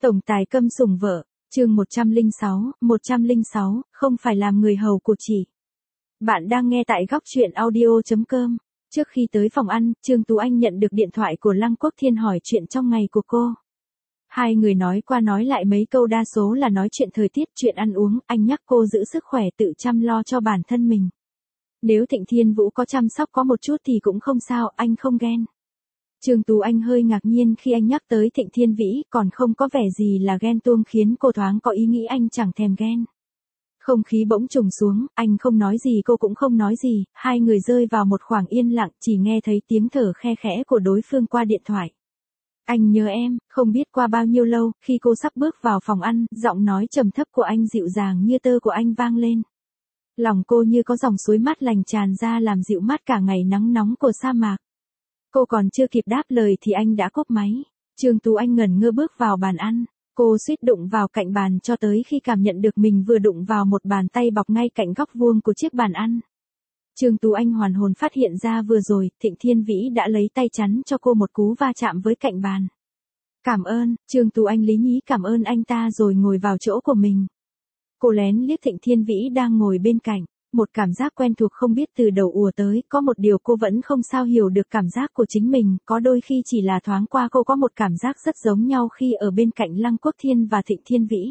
Tổng tài câm sủng vợ, chương 106, không phải làm người hầu của chị. Bạn đang nghe tại góc truyện audio.com. Trước khi tới phòng ăn, Trương Tú Anh nhận được điện thoại của Lăng Quốc Thiên hỏi chuyện trong ngày của cô. Hai người nói qua nói lại mấy câu, đa số là nói chuyện thời tiết, chuyện ăn uống. Anh nhắc cô giữ sức khỏe, tự chăm lo cho bản thân mình. Nếu Thịnh Thiên Vũ có chăm sóc có một chút thì cũng không sao, anh không ghen. Trương Tú Anh hơi ngạc nhiên khi anh nhắc tới Thịnh Thiên Vĩ, còn không có vẻ gì là ghen tuông, khiến cô thoáng có ý nghĩ anh chẳng thèm ghen. Không khí bỗng trùng xuống, anh không nói gì, cô cũng không nói gì, hai người rơi vào một khoảng yên lặng, chỉ nghe thấy tiếng thở khe khẽ của đối phương qua điện thoại. Anh nhớ em, không biết qua bao nhiêu lâu, khi cô sắp bước vào phòng ăn, giọng nói trầm thấp của anh dịu dàng như tơ của anh vang lên. Lòng cô như có dòng suối mát lành tràn ra, làm dịu mát cả ngày nắng nóng của sa mạc. Cô còn chưa kịp đáp lời thì anh đã cúp máy. Trương Tú Anh ngẩn ngơ bước vào bàn ăn. Cô suýt đụng vào cạnh bàn cho tới khi cảm nhận được mình vừa đụng vào một bàn tay bọc ngay cạnh góc vuông của chiếc bàn ăn. Trương Tú Anh hoàn hồn phát hiện ra vừa rồi, Thịnh Thiên Vĩ đã lấy tay chắn cho cô một cú va chạm với cạnh bàn. Cảm ơn, Trương Tú Anh lý nhí cảm ơn anh ta rồi ngồi vào chỗ của mình. Cô lén liếc Thịnh Thiên Vĩ đang ngồi bên cạnh. Một cảm giác quen thuộc không biết từ đầu ùa tới, có một điều cô vẫn không sao hiểu được cảm giác của chính mình, có đôi khi chỉ là thoáng qua cô có một cảm giác rất giống nhau khi ở bên cạnh Lăng Quốc Thiên và Thịnh Thiên Vĩ.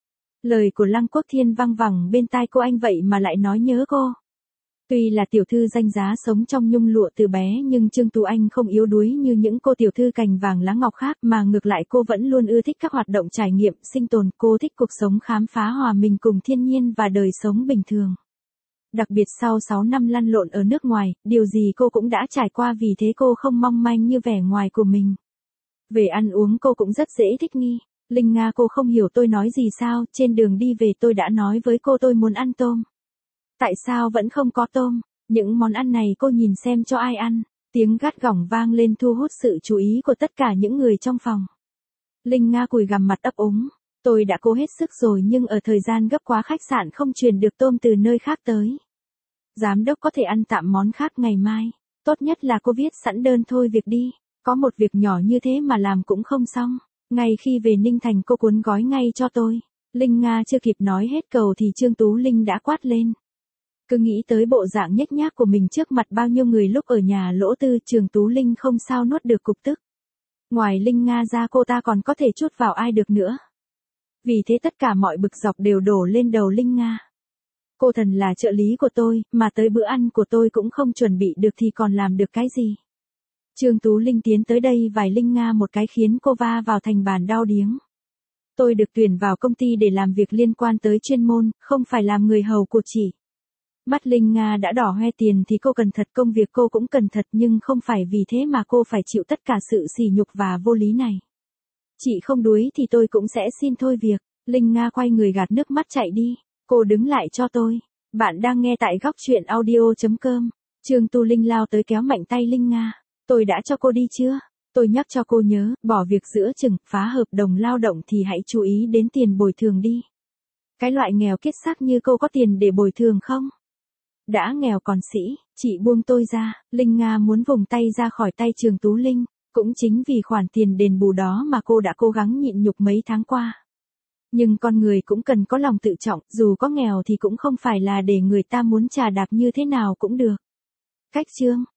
Lời của Lăng Quốc Thiên vang vẳng bên tai cô, anh vậy mà lại nói nhớ cô. Tuy là tiểu thư danh giá sống trong nhung lụa từ bé, nhưng Trương Tú Anh không yếu đuối như những cô tiểu thư cành vàng lá ngọc khác, mà ngược lại cô vẫn luôn ưa thích các hoạt động trải nghiệm, sinh tồn, cô thích cuộc sống khám phá, hòa mình cùng thiên nhiên và đời sống bình thường. Đặc biệt sau 6 năm lăn lộn ở nước ngoài, điều gì cô cũng đã trải qua, vì thế cô không mong manh như vẻ ngoài của mình. Về ăn uống cô cũng rất dễ thích nghi. Linh Nga, cô không hiểu tôi nói gì sao, trên đường đi về tôi đã nói với cô tôi muốn ăn tôm. Tại sao vẫn không có tôm? Những món ăn này cô nhìn xem cho ai ăn. Tiếng gắt gỏng vang lên thu hút sự chú ý của tất cả những người trong phòng. Linh Nga cùi gằm mặt ấp úng. Tôi đã cố hết sức rồi nhưng ở thời gian gấp quá khách sạn không truyền được tôm từ nơi khác tới. Giám đốc có thể ăn tạm món khác ngày mai. Tốt nhất là cô viết sẵn đơn thôi việc đi. Có một việc nhỏ như thế mà làm cũng không xong. Ngay khi về Ninh Thành cô cuốn gói ngay cho tôi. Linh Nga chưa kịp nói hết câu thì Trương Tú Linh đã quát lên. Cứ nghĩ tới bộ dạng nhếch nhác của mình trước mặt bao nhiêu người lúc ở nhà Lỗ Tư, Trương Tú Linh không sao nuốt được cục tức. Ngoài Linh Nga ra cô ta còn có thể trút vào ai được nữa. Vì thế tất cả mọi bực dọc đều đổ lên đầu Linh Nga. Cô thần là trợ lý của tôi, mà tới bữa ăn của tôi cũng không chuẩn bị được thì còn làm được cái gì. Trương Tú Linh tiến tới đây vài Linh Nga một cái khiến cô va vào thành bàn đau điếng. Tôi được tuyển vào công ty để làm việc liên quan tới chuyên môn, không phải làm người hầu của chị. Mắt Linh Nga đã đỏ hoe, tiền thì cô cần thật, công việc cô cũng cần thật, nhưng không phải vì thế mà cô phải chịu tất cả sự sỉ nhục và vô lý này. Chị không đuối thì tôi cũng sẽ xin thôi việc. Linh Nga quay người gạt nước mắt chạy đi. Cô đứng lại cho tôi. Bạn đang nghe tại góc truyện audio.com. Trương Tú Linh lao tới kéo mạnh tay Linh Nga. Tôi đã cho cô đi chưa? Tôi nhắc cho cô nhớ, bỏ việc giữa chừng, phá hợp đồng lao động thì hãy chú ý đến tiền bồi thường đi. Cái loại nghèo kiết xác như cô có tiền để bồi thường không? Đã nghèo còn sĩ, chị buông tôi ra. Linh Nga muốn vùng tay ra khỏi tay Trương Tú Linh. Cũng chính vì khoản tiền đền bù đó mà cô đã cố gắng nhịn nhục mấy tháng qua. Nhưng con người cũng cần có lòng tự trọng, dù có nghèo thì cũng không phải là để người ta muốn chà đạp như thế nào cũng được. Cách chương,